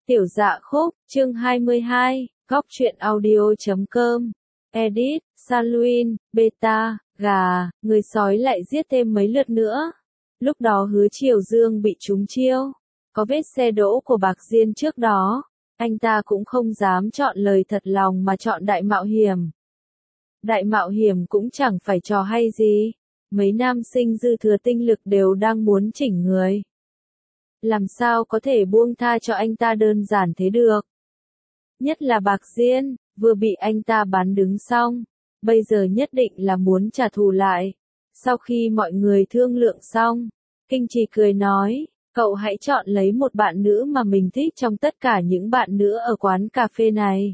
Tiểu Dạ Khúc, chương 22, góc truyện audio.com, edit, Saluin, beta, gà, người sói lại giết thêm mấy lượt nữa. Lúc đó Hứa Triều Dương bị trúng chiêu, có vết xe đỗ của Bạc Diên trước đó, anh ta cũng không dám chọn lời thật lòng mà chọn đại mạo hiểm. Đại mạo hiểm cũng chẳng phải trò hay gì, mấy nam sinh dư thừa tinh lực đều đang muốn chỉnh người. Làm sao có thể buông tha cho anh ta đơn giản thế được. Nhất là Bạc Diên, vừa bị anh ta bán đứng xong, bây giờ nhất định là muốn trả thù lại. Sau khi mọi người thương lượng xong, Kinh Trì cười nói, cậu hãy chọn lấy một bạn nữ mà mình thích trong tất cả những bạn nữ ở quán cà phê này.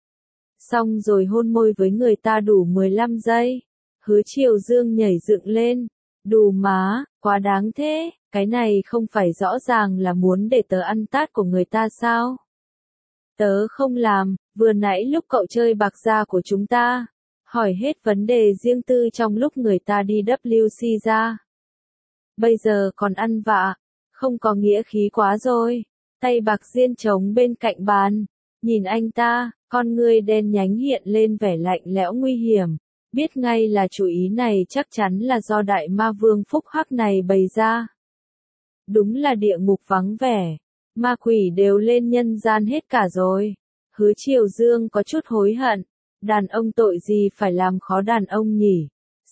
Xong rồi hôn môi với người ta đủ 15 giây. Hứa Triều Dương nhảy dựng lên. Đù má, quá đáng thế, cái này không phải rõ ràng là muốn để tớ ăn tát của người ta sao? Tớ không làm, vừa nãy lúc cậu chơi bạc gia của chúng ta, hỏi hết vấn đề riêng tư trong lúc người ta đi WC ra. Bây giờ còn ăn vạ, không có nghĩa khí quá rồi. Tay Bạc Diên trống bên cạnh bàn, nhìn anh ta, con ngươi đen nhánh hiện lên vẻ lạnh lẽo nguy hiểm. Biết ngay là chủ ý này chắc chắn là do đại ma vương phúc hắc này bày ra. Đúng là địa ngục vắng vẻ, ma quỷ đều lên nhân gian hết cả rồi. Hứa Triều Dương có chút hối hận, đàn ông tội gì phải làm khó đàn ông nhỉ?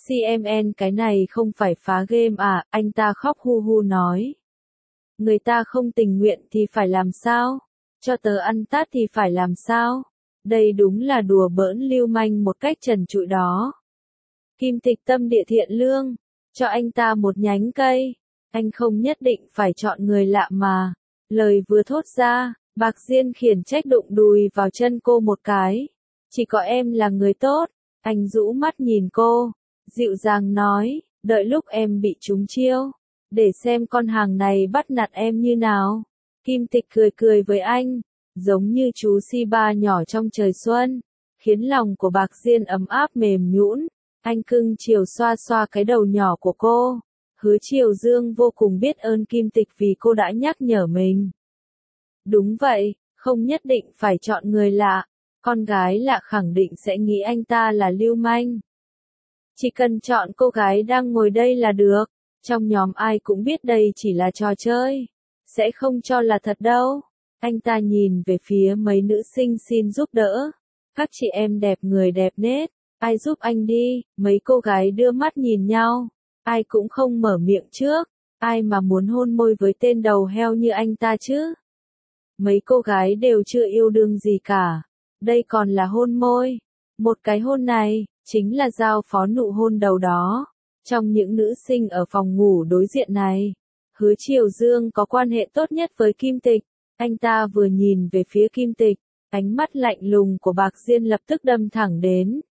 CMN cái này không phải phá game à, anh ta khóc hu hu nói. Người ta không tình nguyện thì phải làm sao? Cho tớ ăn tát thì phải làm sao? Đây đúng là đùa bỡn lưu manh một cách trần trụi đó. Kim Tịch tâm địa thiện lương, cho anh ta một nhánh cây, anh không nhất định phải chọn người lạ mà. Lời vừa thốt ra, Bạc Diên khiển trách đụng đùi vào chân cô một cái. Chỉ có em là người tốt, anh rũ mắt nhìn cô, dịu dàng nói, đợi lúc em bị trúng chiêu, để xem con hàng này bắt nạt em như nào. Kim Tịch cười cười với anh, giống như chú Shiba nhỏ trong trời xuân, khiến lòng của Bạc Diên ấm áp mềm nhũn. Anh cưng chiều xoa xoa cái đầu nhỏ của cô. Hứa Triều Dương vô cùng biết ơn Kim Tịch vì cô đã nhắc nhở mình. Đúng vậy, không nhất định phải chọn người lạ, con gái lạ khẳng định sẽ nghĩ anh ta là lưu manh. Chỉ cần chọn cô gái đang ngồi đây là được, trong nhóm ai cũng biết đây chỉ là trò chơi, sẽ không cho là thật đâu. Anh ta nhìn về phía mấy nữ sinh xin giúp đỡ. Các chị em đẹp người đẹp nết, ai giúp anh đi, mấy cô gái đưa mắt nhìn nhau, ai cũng không mở miệng trước, ai mà muốn hôn môi với tên đầu heo như anh ta chứ. Mấy cô gái đều chưa yêu đương gì cả, đây còn là hôn môi. Một cái hôn này, chính là giao phó nụ hôn đầu đó. Trong những nữ sinh ở phòng ngủ đối diện này, Hứa Triều Dương có quan hệ tốt nhất với Kim Tịch. Anh ta vừa nhìn về phía Kim Tịch, ánh mắt lạnh lùng của Bạc Diên lập tức đâm thẳng đến.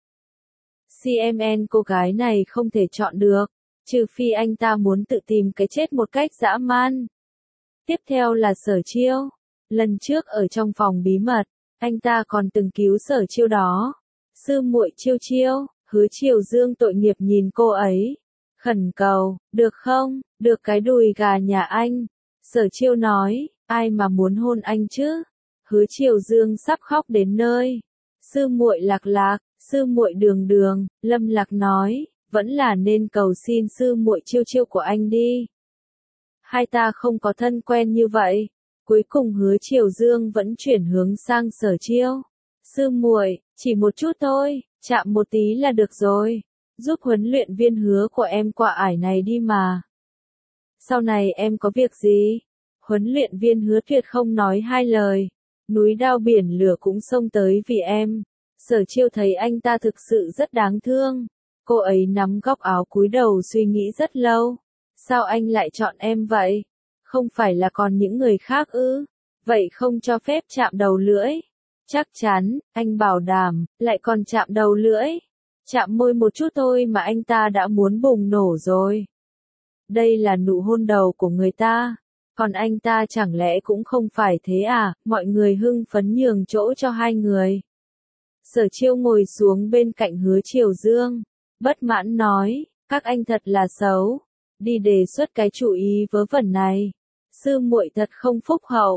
CMN cô gái này không thể chọn được, trừ phi anh ta muốn tự tìm cái chết một cách dã man. Tiếp theo là Sở Chiêu. Lần trước ở trong phòng bí mật, anh ta còn từng cứu Sở Chiêu đó. Sư muội Chiêu Chiêu, Hứa Triều Dương tội nghiệp nhìn cô ấy, khẩn cầu, được không, được cái đùi gà nhà anh. Sở Chiêu nói, ai mà muốn hôn anh chứ? Hứa Triều Dương sắp khóc đến nơi. Sư muội Lạc Lạc, sư muội Đường Đường, Lâm Lạc nói, vẫn là nên cầu xin sư muội Chiêu Chiêu của anh đi. Hai ta không có thân quen như vậy. Cuối cùng Hứa Triều Dương vẫn chuyển hướng sang Sở Chiêu. Sư muội, chỉ một chút thôi, chạm một tí là được rồi. Giúp huấn luyện viên Hứa của em qua ải này đi mà. Sau này em có việc gì? Huấn luyện viên Hứa tuyệt không nói hai lời. Núi đao biển lửa cũng xông tới vì em. Sở Chiêu thấy anh ta thực sự rất đáng thương. Cô ấy nắm góc áo cúi đầu suy nghĩ rất lâu. Sao anh lại chọn em vậy? Không phải là còn những người khác ư? Vậy không cho phép chạm đầu lưỡi. Chắc chắn, anh bảo đảm, lại còn chạm đầu lưỡi. Chạm môi một chút thôi mà anh ta đã muốn bùng nổ rồi. Đây là nụ hôn đầu của người ta. Còn anh ta chẳng lẽ cũng không phải thế à? Mọi người hưng phấn nhường chỗ cho hai người. Sở Chiêu ngồi xuống bên cạnh Hứa Triều Dương, bất mãn nói, các anh thật là xấu, đi đề xuất cái chủ ý vớ vẩn này. Sư muội thật không phúc hậu,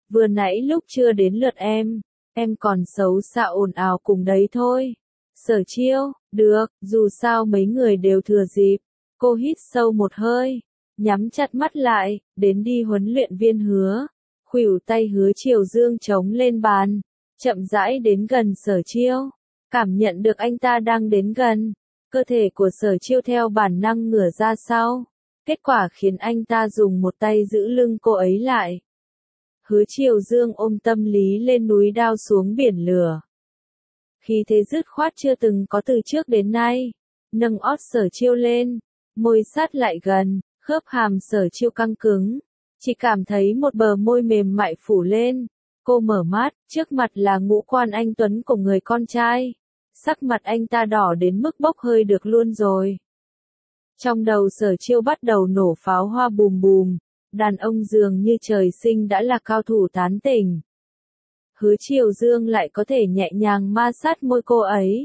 vừa nãy lúc chưa đến lượt em còn xấu xa ồn ào cùng đấy thôi. Sở Chiêu, được, dù sao mấy người đều thừa dịp. Cô hít sâu một hơi, nhắm chặt mắt lại, đến đi huấn luyện viên Hứa. Khuỷu tay Hứa Triều Dương chống lên bàn, chậm rãi đến gần Sở Chiêu. Cảm nhận được anh ta đang đến gần, cơ thể của Sở Chiêu theo bản năng ngửa ra sau. Kết quả khiến anh ta dùng một tay giữ lưng cô ấy lại. Hứa Triều Dương ôm tâm lý lên núi đao xuống biển lửa. Khí thế dứt khoát chưa từng có từ trước đến nay, nâng ót Sở Chiêu lên, môi sát lại gần, khớp hàm Sở Chiêu căng cứng, chỉ cảm thấy một bờ môi mềm mại phủ lên. Cô mở mắt, trước mặt là ngũ quan anh tuấn của người con trai. Sắc mặt anh ta đỏ đến mức bốc hơi được luôn rồi. Trong đầu Sở Chiêu bắt đầu nổ pháo hoa bùm bùm, đàn ông dường như trời sinh đã là cao thủ tán tỉnh. Hứa Triều Dương lại có thể nhẹ nhàng ma sát môi cô ấy.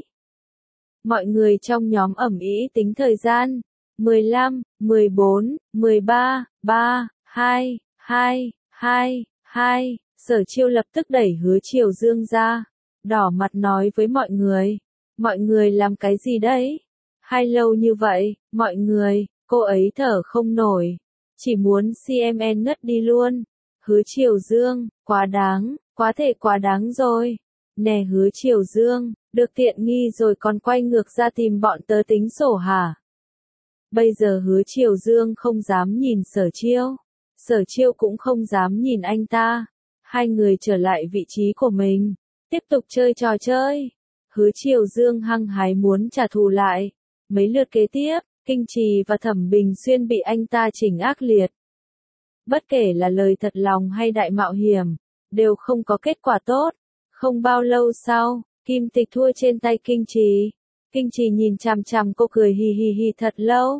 Mọi người trong nhóm ầm ĩ tính thời gian. 15, 14, 13, 3, 2, 2, 2, 2. Sở Chiêu lập tức đẩy Hứa Triều Dương ra, đỏ mặt nói với mọi người làm cái gì đấy? Hay lâu như vậy, mọi người, cô ấy thở không nổi, chỉ muốn CMN ngất đi luôn. Hứa Triều Dương, quá đáng, quá đáng rồi. Nè Hứa Triều Dương, được tiện nghi rồi còn quay ngược ra tìm bọn tớ tính sổ hả? Bây giờ Hứa Triều Dương không dám nhìn Sở Chiêu, Sở Chiêu cũng không dám nhìn anh ta. Hai người trở lại vị trí của mình, tiếp tục chơi trò chơi. Hứa Triều Dương hăng hái muốn trả thù lại. Mấy lượt kế tiếp, Kinh Trì và Thẩm Bình Xuyên bị anh ta chỉnh ác liệt. Bất kể là lời thật lòng hay đại mạo hiểm, đều không có kết quả tốt. Không bao lâu sau, Kim Tịch thua trên tay Kinh Trì. Kinh Trì nhìn chằm chằm cô cười hì hì hì thật lâu.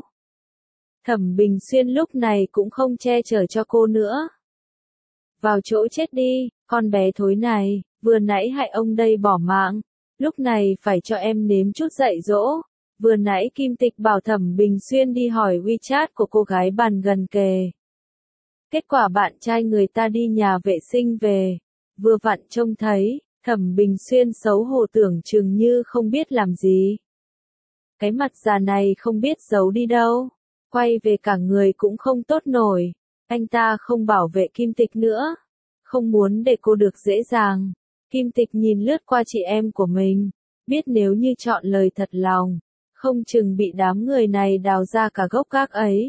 Thẩm Bình Xuyên lúc này cũng không che chở cho cô nữa. Vào chỗ chết đi, con bé thối này, vừa nãy hại ông đây bỏ mạng, lúc này phải cho em nếm chút dạy dỗ. Vừa nãy Kim Tịch bảo Thẩm Bình Xuyên đi hỏi WeChat của cô gái bàn gần kề. Kết quả bạn trai người ta đi nhà vệ sinh về, vừa vặn trông thấy, Thẩm Bình Xuyên xấu hổ tưởng chừng như không biết làm gì. Cái mặt già này không biết giấu đi đâu, quay về cả người cũng không tốt nổi. Anh ta không bảo vệ Kim Tịch nữa, không muốn để cô được dễ dàng. Kim Tịch nhìn lướt qua chị em của mình, biết nếu như chọn lời thật lòng, không chừng bị đám người này đào ra cả gốc gác ấy.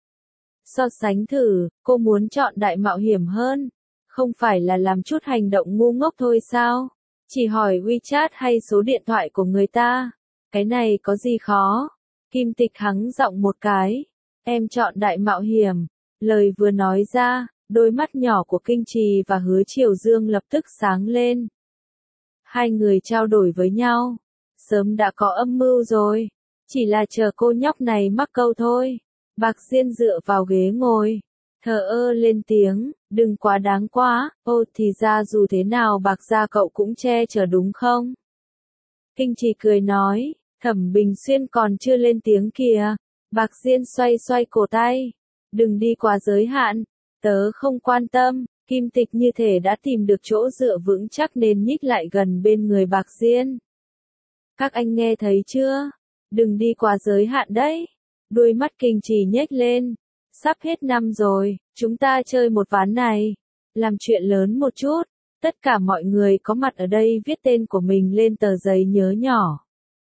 So sánh thử, cô muốn chọn đại mạo hiểm hơn, không phải là làm chút hành động ngu ngốc thôi sao? Chỉ hỏi WeChat hay số điện thoại của người ta, cái này có gì khó? Kim Tịch hắng giọng một cái, em chọn đại mạo hiểm. Lời vừa nói ra, đôi mắt nhỏ của Kinh Trì và Hứa Triều Dương lập tức sáng lên. Hai người trao đổi với nhau, sớm đã có âm mưu rồi, chỉ là chờ cô nhóc này mắc câu thôi. Bạc Diên dựa vào ghế ngồi, thờ ơ lên tiếng, đừng quá đáng quá, thì ra dù thế nào Bạc gia cậu cũng che chở đúng không? Kinh Trì cười nói, Thẩm Bình Xuyên còn chưa lên tiếng kìa. Bạc Diên xoay xoay cổ tay, đừng đi quá giới hạn, tớ không quan tâm. Kim Tịch như thể đã tìm được chỗ dựa vững chắc nên nhích lại gần bên người Bạc Diên. Các anh nghe thấy chưa? Đừng đi quá giới hạn đấy. Đuôi mắt Kinh Trì nhếch lên. Sắp hết năm rồi, chúng ta chơi một ván này. Làm chuyện lớn một chút. Tất cả mọi người có mặt ở đây viết tên của mình lên tờ giấy nhớ nhỏ.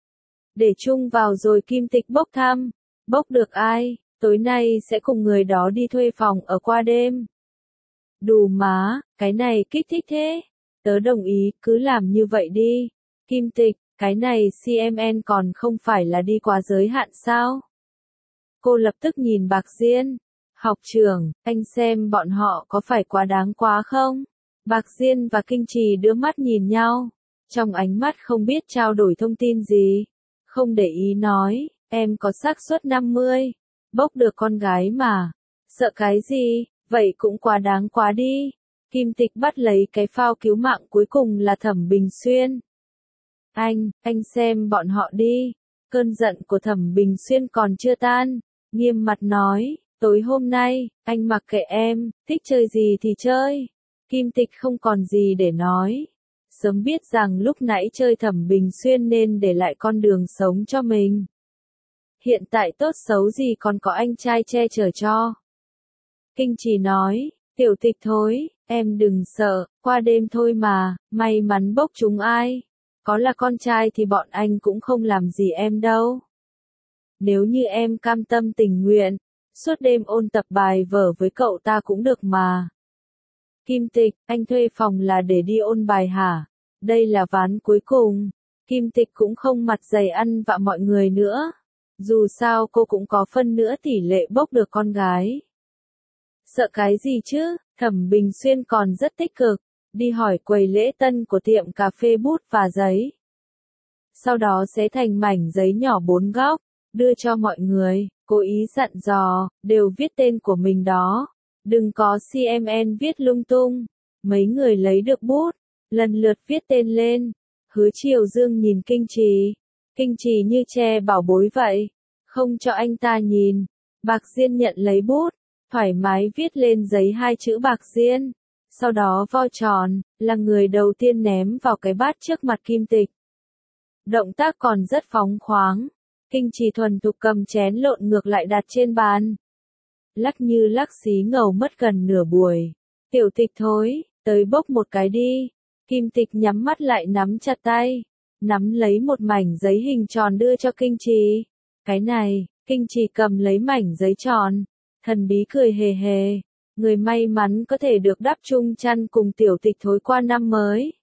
Để chung vào rồi Kim Tịch bốc thăm. Bốc được ai, tối nay sẽ cùng người đó đi thuê phòng ở qua đêm. Đù má, cái này kích thích thế. Tớ đồng ý, cứ làm như vậy đi. Kim Tịch, cái này CMN còn không phải là đi quá giới hạn sao? Cô lập tức nhìn Bạc Diên. Học trưởng, anh xem bọn họ có phải quá đáng quá không? Bạc Diên và Kinh Trì đưa mắt nhìn nhau. Trong ánh mắt không biết trao đổi thông tin gì. Không để ý nói, em có xác suất 50. Bốc được con gái mà. Sợ cái gì, vậy cũng quá đáng quá đi. Kim Tịch bắt lấy cái phao cứu mạng cuối cùng là Thẩm Bình Xuyên. Anh xem bọn họ đi. Cơn giận của Thẩm Bình Xuyên còn chưa tan. Nghiêm mặt nói, tối hôm nay, anh mặc kệ em, thích chơi gì thì chơi. Kim Tịch không còn gì để nói. Sớm biết rằng lúc nãy chơi Thẩm Bình Xuyên nên để lại con đường sống cho mình. Hiện tại tốt xấu gì còn có anh trai che chở cho. Kinh Trì nói, Tiểu Tịch thôi, em đừng sợ, qua đêm thôi mà, may mắn bốc trúng ai. Có là con trai thì bọn anh cũng không làm gì em đâu. Nếu như em cam tâm tình nguyện, suốt đêm ôn tập bài vở với cậu ta cũng được mà. Kim Tịch, anh thuê phòng là để đi ôn bài hả? Đây là ván cuối cùng. Kim Tịch cũng không mặt dày ăn vạ mọi người nữa. Dù sao cô cũng có phân nữa tỷ lệ bốc được con gái. Sợ cái gì chứ, Thẩm Bình Xuyên còn rất tích cực, đi hỏi quầy lễ tân của tiệm cà phê bút và giấy. Sau đó xé thành mảnh giấy nhỏ 4 góc, đưa cho mọi người, cố ý dặn dò, đều viết tên của mình đó. Đừng có CMN viết lung tung. Mấy người lấy được bút, lần lượt viết tên lên. Hứa Triều Dương nhìn Kinh Trì. Kinh Trì như che bảo bối vậy, không cho anh ta nhìn. Bạc Diên nhận lấy bút, thoải mái viết lên giấy 2 chữ Bạc Diên. Sau đó vo tròn, là người đầu tiên ném vào cái bát trước mặt Kim Tịch. Động tác còn rất phóng khoáng. Kinh Trì thuần thục cầm chén lộn ngược lại đặt trên bàn. Lắc như lắc xí ngầu mất gần nửa buổi. Tiểu Tịch thôi, tới bốc một cái đi. Kim Tịch nhắm mắt lại nắm chặt tay. Nắm lấy một mảnh giấy hình tròn đưa cho Kinh Trì. Cái này, Kinh Trì cầm lấy mảnh giấy tròn. Thần bí cười hề hề. Người may mắn có thể được đắp chung chăn cùng Tiểu Tịch thối qua năm mới.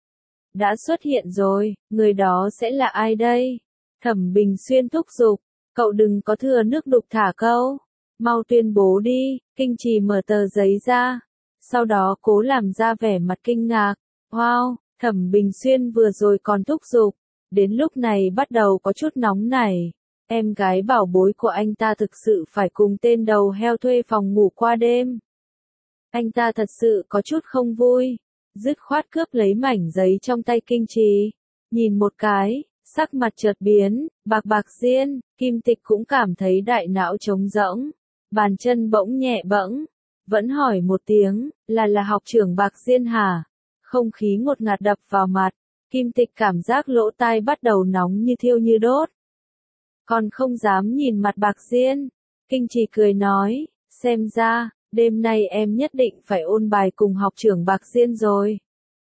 Đã xuất hiện rồi, người đó sẽ là ai đây? Thẩm Bình Xuyên thúc giục. Cậu đừng có thừa nước đục thả câu. Mau tuyên bố đi. Kinh Trì mở tờ giấy ra. Sau đó cố làm ra vẻ mặt kinh ngạc. Wow, Thẩm Bình Xuyên vừa rồi còn thúc giục. Đến lúc này bắt đầu có chút nóng nảy. Em gái bảo bối của anh ta thực sự phải cùng tên đầu heo thuê phòng ngủ qua đêm. Anh ta thật sự có chút không vui. Dứt khoát cướp lấy mảnh giấy trong tay Kinh Trì. Nhìn một cái, sắc mặt chợt biến, Bạc Diên, Kim Tịch cũng cảm thấy đại não trống rỗng. Bàn chân bỗng nhẹ bẫng. Vẫn hỏi một tiếng, là học trưởng Bạc Diên hả? Không khí ngột ngạt đập vào mặt. Kim Tịch cảm giác lỗ tai bắt đầu nóng như thiêu như đốt. Còn không dám nhìn mặt Bạc Diên. Kinh Trì cười nói, xem ra, đêm nay em nhất định phải ôn bài cùng học trưởng Bạc Diên rồi.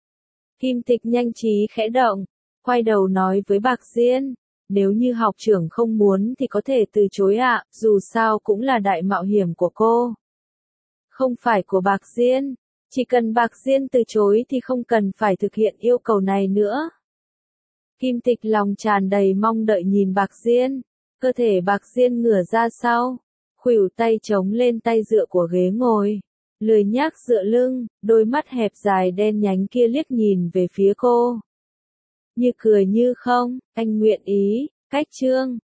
Kim Tịch nhanh trí khẽ động, quay đầu nói với Bạc Diên, nếu như học trưởng không muốn thì có thể từ chối ạ, dù sao cũng là đại mạo hiểm của cô. Không phải của Bạc Diên, chỉ cần Bạc Diên từ chối thì không cần phải thực hiện yêu cầu này nữa. Kim Tịch lòng tràn đầy mong đợi nhìn Bạc Diên, cơ thể Bạc Diên ngửa ra sau, khuỷu tay chống lên tay dựa của ghế ngồi, lười nhác dựa lưng, đôi mắt hẹp dài đen nhánh kia liếc nhìn về phía cô. Như cười như không, anh nguyện ý, cách chương.